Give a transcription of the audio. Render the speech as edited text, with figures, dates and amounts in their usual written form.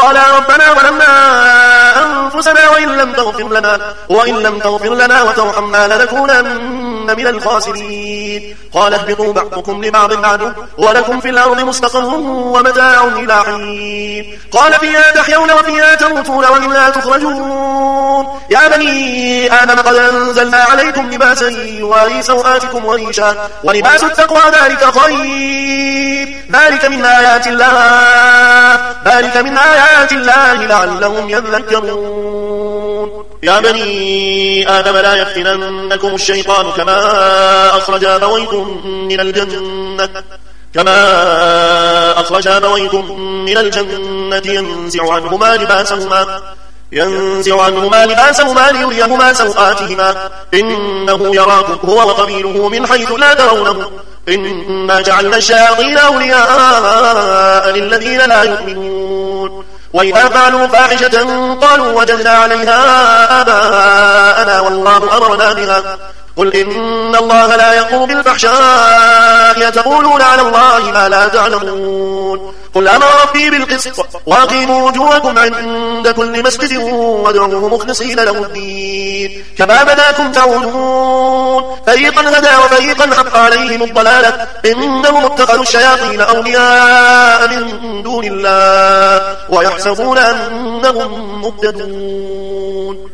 قال ربنا ظلمنا أنفسنا وإن لم تغفر لنا وترحمنا لنكونن من الخاسرين. قال اهبطوا بعضكم لبعض عدو ولكم في الأرض مستقر ومتاع إلى حين. قال فيها تحيون وفيها تموتون ومنها تخرجون. يا بني آدم قد أنزلنا عليكم لباسا يواري سوآتكم وريشا ولباس التقوى ذلك خير. ذلك من آيات الله لعلهم يذكرون. يا بني آدم لا يفتننكم الشيطان كما أخرج أبويكم من الجنة ينزع عنهما لباسهما ليريهما سوآتهما إنه يراكم هو وقبيله من حيث لا ترونه إنا جعلنا الشياطين أولياء للذين لا يؤمنون. وإذا فعلوا فاحشة قالوا وجدنا عليها آباءنا والله أمرنا بها قل إن الله لا يأمر بالفحشاء تقولون على الله ما لا تعلمون. قل أمر ربي بالقسط وأقيموا وجوهكم عند كل مسجد وادعوه مخلصين له الدين كما بداكم تعودون. فريقا هدى وفريقا حق عليهم الضلالة إنهم اتخذوا الشياطين أولياء من دون الله ويحسبون أنهم مهتدون.